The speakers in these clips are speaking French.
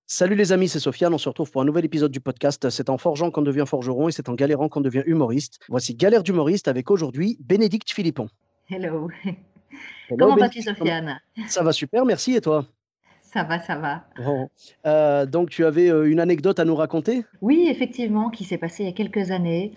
Salut les amis, c'est Sofiane. On se retrouve pour un nouvel épisode du podcast. C'est en forgeant qu'on devient forgeron et c'est en galérant qu'on devient humoriste. Voici Galère d'humoriste avec aujourd'hui Bénédicte Philippon. Hello. Hello Comment vas-tu, Bénédicte, Sofiane? ça va super, merci et toi? Ça va, ça va. Bon. Donc tu avais une anecdote à nous raconter? Oui, effectivement, qui s'est passé il y a quelques années.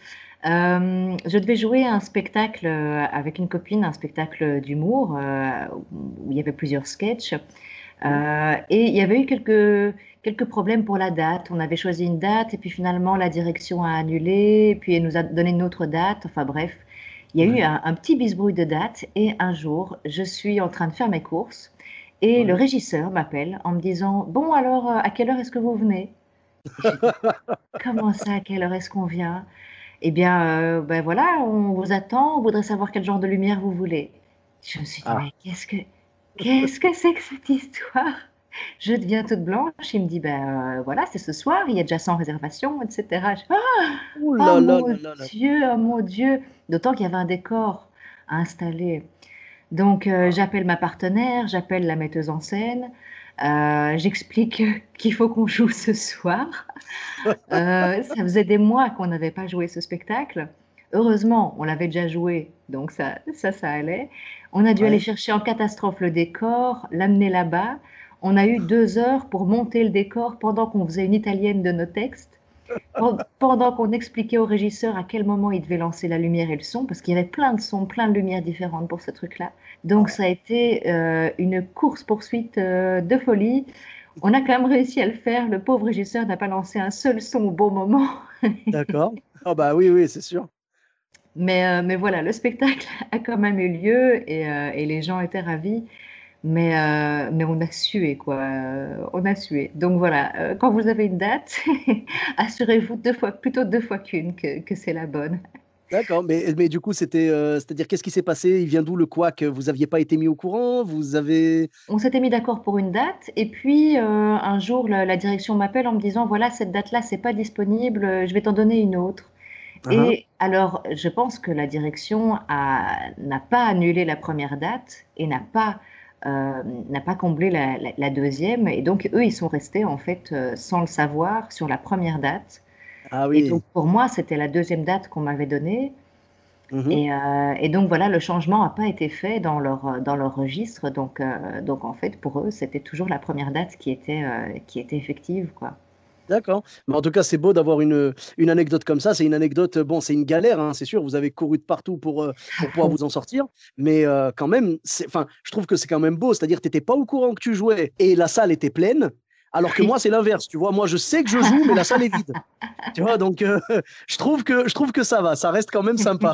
Je devais jouer un spectacle, avec une copine, un spectacle d'humour, où il y avait plusieurs sketchs, Oui. et il y avait eu quelques problèmes pour la date. On avait choisi une date et puis finalement la direction a annulé, puis elle nous a donné une autre date. Enfin bref, il y a eu Ouais, un petit bisbrouille de date et un jour, je suis en train de faire mes courses et le ouais. régisseur m'appelle en me disant: «Bon alors, à quelle heure est-ce que vous venez?» Et je dis: «Comment ça, à quelle heure est-ce qu'on vient?» «Eh bien, ben voilà, on vous attend, on voudrait savoir quel genre de lumière vous voulez». Je me suis dit: Ah, «Mais qu'est-ce que c'est que cette histoire?» Je deviens toute blanche, il me dit: «Ben, voilà, c'est ce soir, il y a déjà 100 réservations» et cetera. Je fais: ouh «Oh là là mon là là là. Dieu, oh mon Dieu!» D'autant qu'il y avait un décor à installer. Donc j'appelle ma partenaire, j'appelle la metteuse en scène, j'explique qu'il faut qu'on joue ce soir. Ça faisait des mois qu'on n'avait pas joué ce spectacle. Heureusement, on l'avait déjà joué, donc ça allait. On a dû aller Ouais. chercher en catastrophe le décor, l'amener là-bas. On a eu 2 heures pour monter le décor pendant qu'on faisait une italienne de nos textes, pendant qu'on expliquait au régisseur à quel moment il devait lancer la lumière et le son, parce qu'il y avait plein de sons, plein de lumières différentes pour ce truc-là. Donc Ouais. ça a été, une course-poursuite, de folie. On a quand même réussi à le faire. Le pauvre régisseur n'a pas lancé un seul son au bon moment. D'accord. Ah bah oui, oui, c'est sûr. Mais voilà, le spectacle a quand même eu lieu et les gens étaient ravis. Mais on a sué quoi, on a sué. Donc voilà, quand vous avez une date, assurez-vous 2 fois plutôt 2 fois qu'une que c'est la bonne. D'accord, mais du coup, c'est-à-dire qu'est-ce qui s'est passé? Il vient d'où le couac? Vous aviez pas été mis au courant? Vous avez On s'était mis d'accord pour une date et puis, un jour la direction m'appelle en me disant: «Voilà, cette date-là, c'est pas disponible, je vais t'en donner une autre». Hein, hein. Et alors, je pense que la direction n'a pas annulé la première date et n'a pas comblé la 2e et donc eux, ils sont restés en fait, sans le savoir sur la première date Ah et donc oui. pour moi, c'était la 2e date qu'on m'avait donnée Mmh. et donc voilà, le changement n'a pas été fait dans leur registre donc en fait, pour eux, c'était toujours la première date qui était effective, quoi. D'accord. Mais en tout cas, c'est beau d'avoir une anecdote comme ça. C'est une anecdote, bon, c'est une galère, hein, c'est sûr, vous avez couru de partout À pour pouvoir fond. vous en sortir. Mais, quand même, je trouve que c'est quand même beau. C'est-à-dire, tu étais pas au courant que tu jouais et la salle était pleine, alors que Oui. moi, c'est l'inverse, tu vois? Moi, je sais que je joue, mais la salle est vide. Tu vois? Donc, je trouve que ça va, ça reste quand même sympa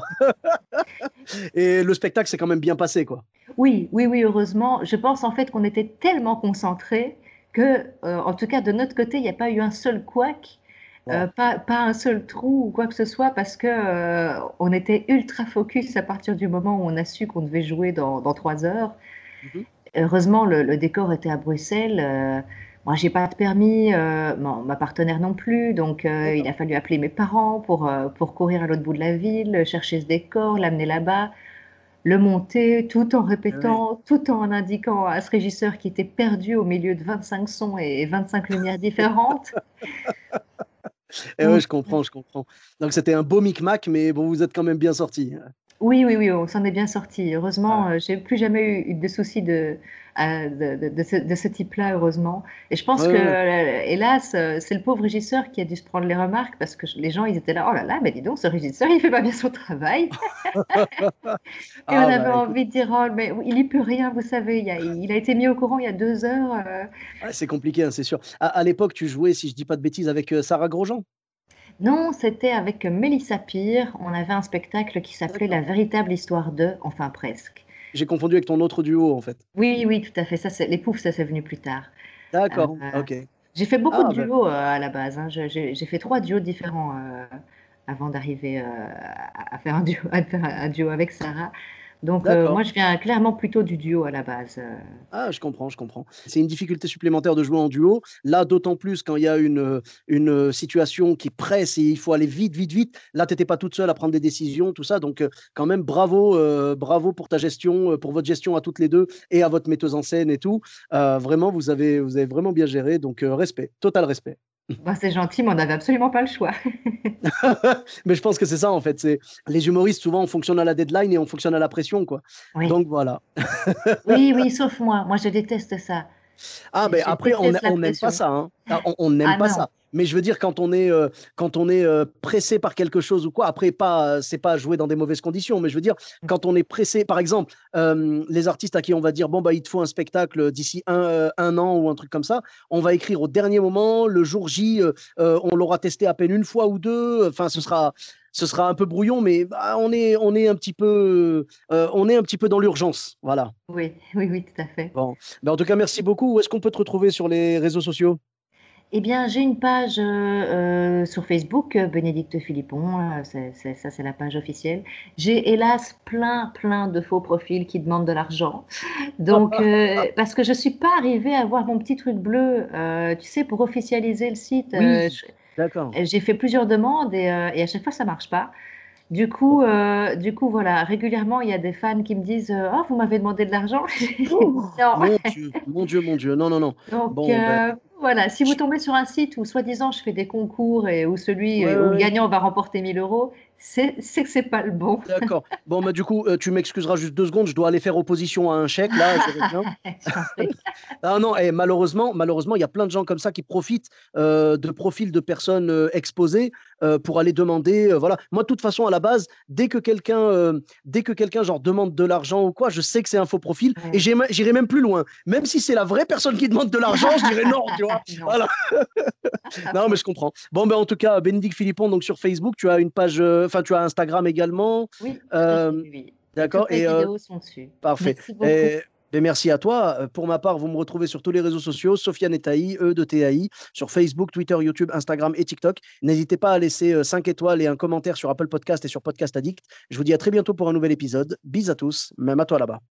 et le spectacle s'est quand même bien passé, quoi. Oui, oui, oui, heureusement. Je pense en fait qu'on était tellement concentrés que, en tout cas de notre côté, il n'y a pas eu un seul couac, Waouh. pas un seul trou ou quoi que ce soit parce que, on était ultra focus à partir du moment où on a su qu'on devait jouer dans 3 heures. Mmh. Heureusement, le décor était à Bruxelles, moi j'ai pas de permis, ma partenaire non plus, donc il D'accord. a fallu appeler mes parents pour courir à l'autre bout de la ville, chercher ce décor, l'amener là-bas. Le monter tout en Eh oui. répétant, tout en indiquant à ce régisseur qui était perdu au milieu de 25 sons et 25 lumières différentes. Eh ouais, Donc je comprends, je comprends. Donc c'était un beau micmac, mais bon, vous êtes quand même bien sortis. oui, oui, oui, on s'en est bien sortis. Heureusement, Ah, j'ai plus jamais eu de soucis de ce type-là, heureusement et je pense ouais, que, ouais. hélas, c'est le pauvre régisseur qui a dû se prendre les remarques parce que les gens, ils étaient là: «Oh là là, mais dis donc ce régisseur, il fait pas bien son travail». Et on Ah avait bah, écoute, envie de dire: «Oh mais il y peut rien, vous savez, il a été mis au courant il y a 2 heures». ouais, c'est compliqué, hein, c'est sûr. À l'époque, tu jouais, si je dis pas de bêtises, avec, Sarah Grosjean? Non, c'était avec Mélissa Pire. On avait un spectacle qui s'appelait D'accord. La véritable histoire de, enfin presque. J'ai confondu avec ton autre duo, en fait. Oui, oui, tout à fait. Ça, c'est les Poufs, ça, c'est venu plus tard. Heu, D'accord, OK. j'ai fait beaucoup de Ah bah, duos, à la base, hein. Je j'ai fait 3 duos différents, avant d'arriver, à faire un duo avec Sarah. Donc, D'accord. moi, je viens clairement plutôt du duo à la base. Ah, je comprends, je comprends. C'est une difficulté supplémentaire de jouer en duo. Là, d'autant plus quand il y a une situation qui presse et il faut aller vite, vite, vite. Là, tu étais pas toute seule à prendre des décisions, tout ça. Donc, quand même, bravo, bravo pour ta gestion, pour votre gestion à toutes les deux et à votre metteuse en scène et tout. Vraiment, vous avez vraiment bien géré. Donc, respect, total respect. Bah, c'est gentil, mais on n'avait absolument pas le choix. Mais je pense que c'est ça, en fait. C'est les humoristes, souvent, on fonctionne à la deadline et on fonctionne à la pression, quoi. Oui, Donc, voilà. oui, oui, sauf moi. Moi, je déteste ça. Ah ben Je après déteste la on n'aime pas pression. ça, hein. Ah, on n'aime Ah pas non. ça. Mais je veux dire quand on est pressé par quelque chose ou quoi, après pas, c'est pas jouer dans des mauvaises conditions, mais je veux dire quand on est pressé, par exemple, les artistes à qui on va dire: «Bon, bah, il te faut un spectacle d'ici 1 an» ou un truc comme ça, on va écrire au dernier moment, le jour J, on l'aura testé à peine une fois ou 2. Enfin ce sera un peu brouillon, mais bah, on est un petit peu, on est un petit peu dans l'urgence, voilà. Oui, oui, oui, tout à fait. Bon, ben, en tout cas, merci beaucoup. Où est-ce qu'on peut te retrouver sur les réseaux sociaux? Eh bien, j'ai une page, sur Facebook, Bénédicte Philippon, ça, c'est la page officielle. J'ai hélas plein, plein de faux profils qui demandent de l'argent. Donc, parce que je suis pas arrivée à avoir mon petit truc bleu, tu sais, pour officialiser le site, Oui, d'accord. j'ai fait plusieurs demandes et à chaque fois ça marche pas. Bon. Du coup, voilà, régulièrement, il y a des fans qui me disent, «Oh, vous m'avez demandé de l'argent?» Oh! Non. Mon Dieu, mon Dieu, mon Dieu. Non, non, non. Donc, Bon, ben, voilà, si vous ch tombez sur un site où soi-disant je fais des concours et où ouais, où ouais, le ouais. gagnant va remporter 1 000 €, c'est que c'est pas le bon. D'accord. Bon, bah, du coup, tu m'excuseras juste 2 secondes, je dois aller faire opposition à un chèque là, je reviens. Je t'en prie. Ah non, et malheureusement, il y a plein de gens comme ça qui profitent, de profils de personnes, exposées, pour aller demander, voilà. Moi, de toute façon, à la base, dès que quelqu'un genre demande de l'argent ou quoi, je sais que c'est un faux profil et Ouais. j'irai même plus loin. Même si c'est la vraie personne qui demande de l'argent, je dirais non, tu vois? Non, Voilà. à Non, mais fond. je comprends. Bon, ben, en tout cas, Bénédicte Philippon, donc sur Facebook, tu as une page, enfin, tu as Instagram également. Oui, tout à fait, Hem, oui, oui, et d'accord toutes mes et vidéos sont dessus. parfait. Merci beaucoup. Merci à toi. Pour ma part, vous me retrouvez sur tous les réseaux sociaux, Sofiane Etaï, E de TAI, sur Facebook, Twitter, YouTube, Instagram et TikTok. N'hésitez pas à laisser 5 étoiles et un commentaire sur Apple Podcast et sur Podcast Addict. Je vous dis à très bientôt pour un nouvel épisode. Bis à tous, même à toi là-bas.